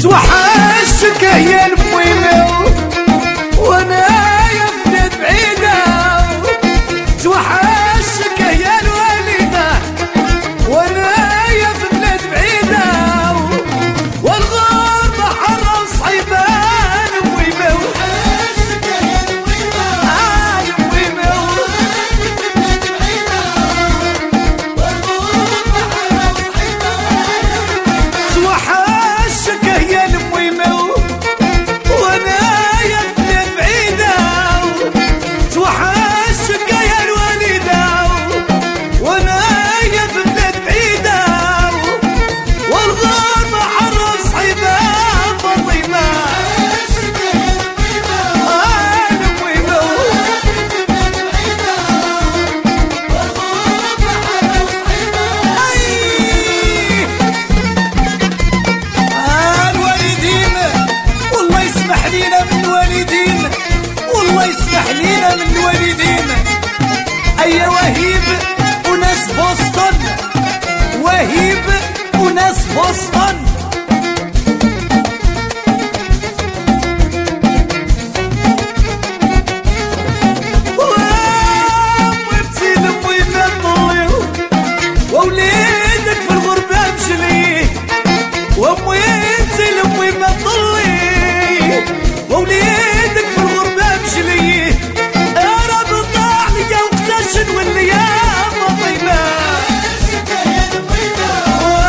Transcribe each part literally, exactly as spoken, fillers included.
توحشك يا الميمة وانا يا بلاد بعيدة، توحشك يا الوالدة وانا يا بلاد بعيدة، والغربة حرة صعيبان الميمة توحشك يا الميمة آه الميمة والغربة حرة صعيبان، توحشك يا الميمة وانا يا بلاد بعيدة، توحشك يا الوالدة وانا يا بلاد بعيدة، والغربة حرة صعيبة فاطمة آه الميمة آه الوالدين والله يسمح لينا من الوالدين، والله يسمح لينا من الوالدين. أيا وهيب وناس بوسطن، وهيب وناس بوسطن، وابتي لمي ما تطليو ووليدك في الغربة مشليه، وامي انتي لمي ما تطلي ووليدك في الغربة مشليه، يا رب طاع ليا وقتاش نولي يا فاطمة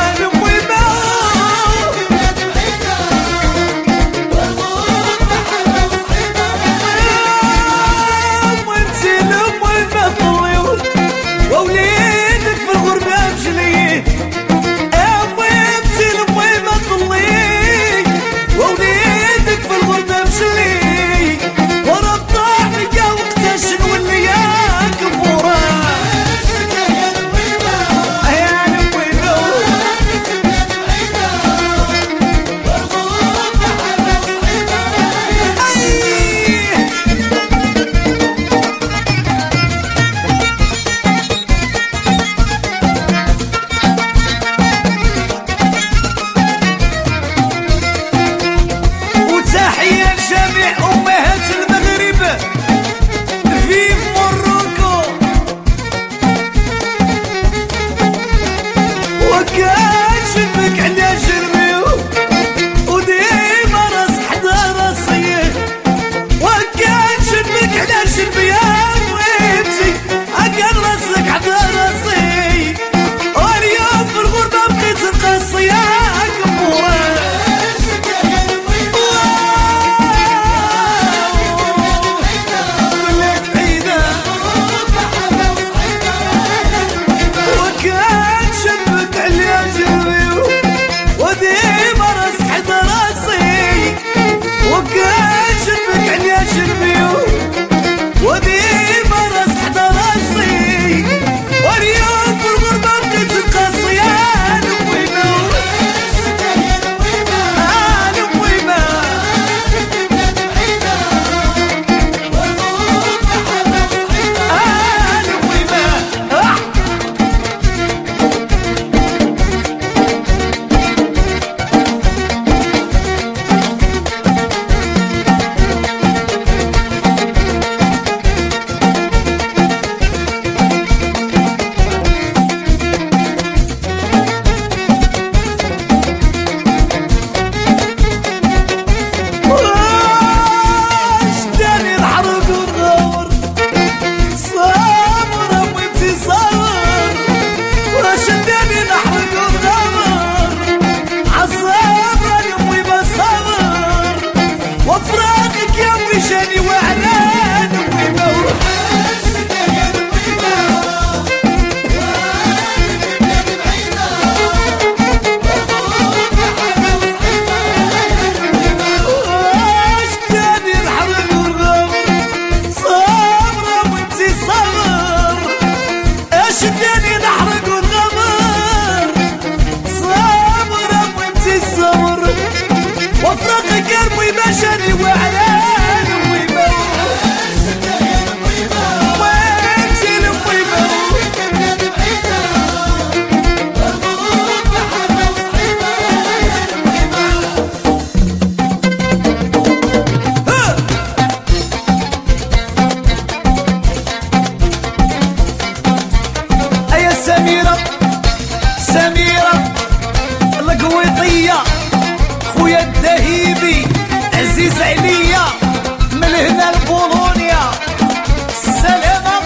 خويا الدهيبي عزيز عليا من هنا لبولونيا السلامة.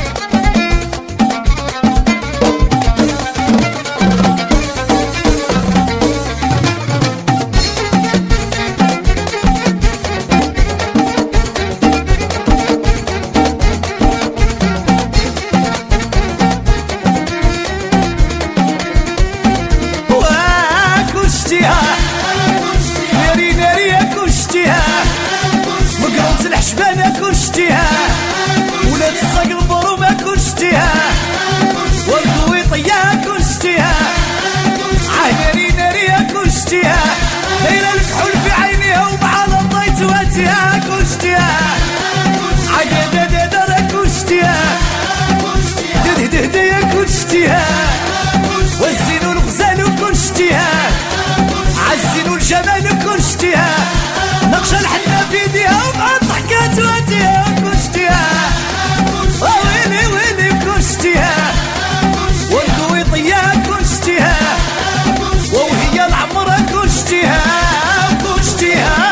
ناري ناري اكو شتيها مقرومة الحشبان اكو شتيها ولاد الصقر البروم اكو شتيها والقويطية اكو شتيها ناري ناري اكو شتيها دايرة الكحول في عينيها ومع الضيت واتيها اكو شتيها عقادة دادر اكو شتيها دهده دهده اكو شتيها والزين والغزال اكو شتيها عالزين والجمال كل شتيها نقشة الحنة في يديها ومع الضحكات واتيها كل شتيها ويلي ويلي كل شتيها والقويطية كل شتيها وهي العمرة كل شتيها كل شتيها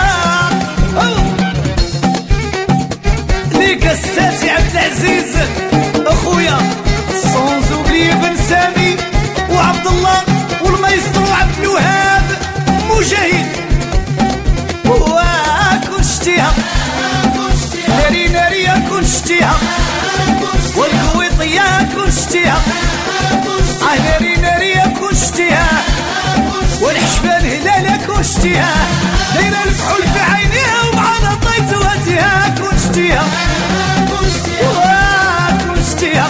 ليك الساتي عبد العزيز اخويا سونز اوبلي بن سامي وعبد الله والمايسترو عبد الوهاب مجاهد واكل شتيها ناري ناري اكل شتيها والقويطية اكل شتيها ناري ناري اكل شتيها والحشبان هلال اكل شتيها دايرة الكحول في عينيها ومعانا طيت واتيها اكل شتيها واكل شتيها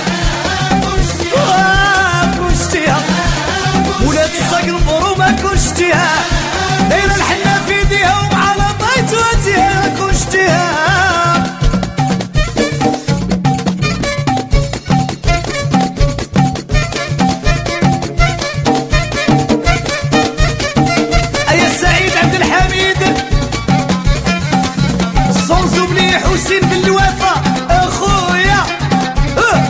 واكل شتيها ولاد الصقر البروم اكل شتيها دايرة الحنة في يديها ومع لطيت واتيها كل شتيها. أيا سعيد عبد الحميد الصنزو بلي حسين بالوفا أخويا أه.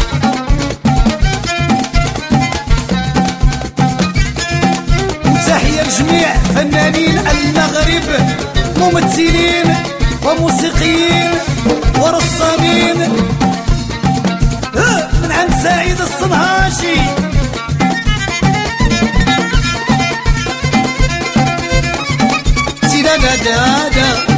وتحية لجميع فنانين المغرب ممثلين وموسيقيين ورسامين من عند سعيد الصنهاجي سيدا دا دا دا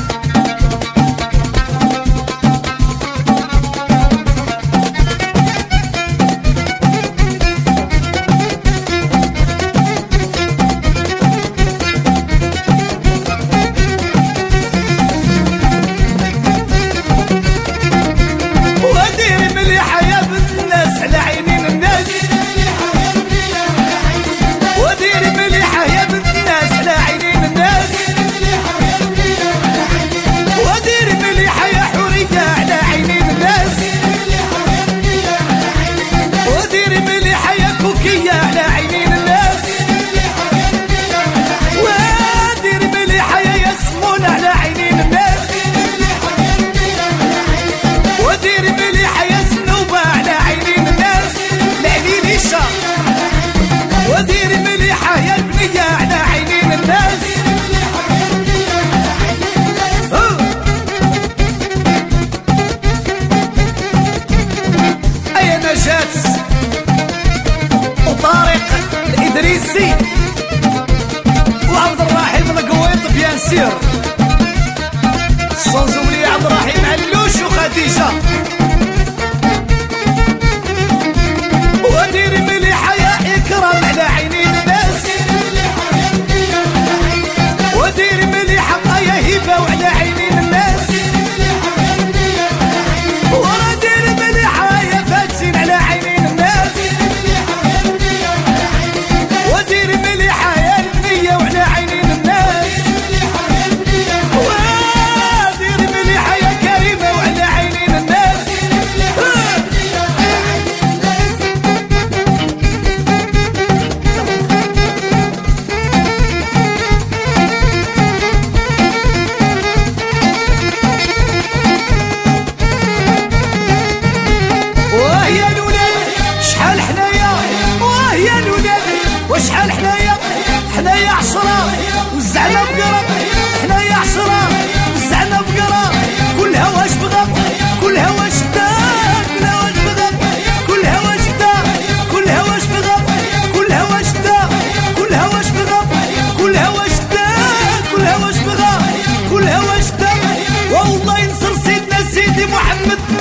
ودير مليحة يا بنية على عينين الناس. أيا نجاة وطارق الإدريسي وعبد الرحيم القويط بيان سير الصنزولي عبد الرحيم علوش وخديجة ودير مليحة يا إكرام على عينين الناس ودير مليحة يا هبة وعلى عينين الناس ودير مليحة يا فاتن على عينين الناس ودير مليحة يا البنية وعلى عينين الناس محمد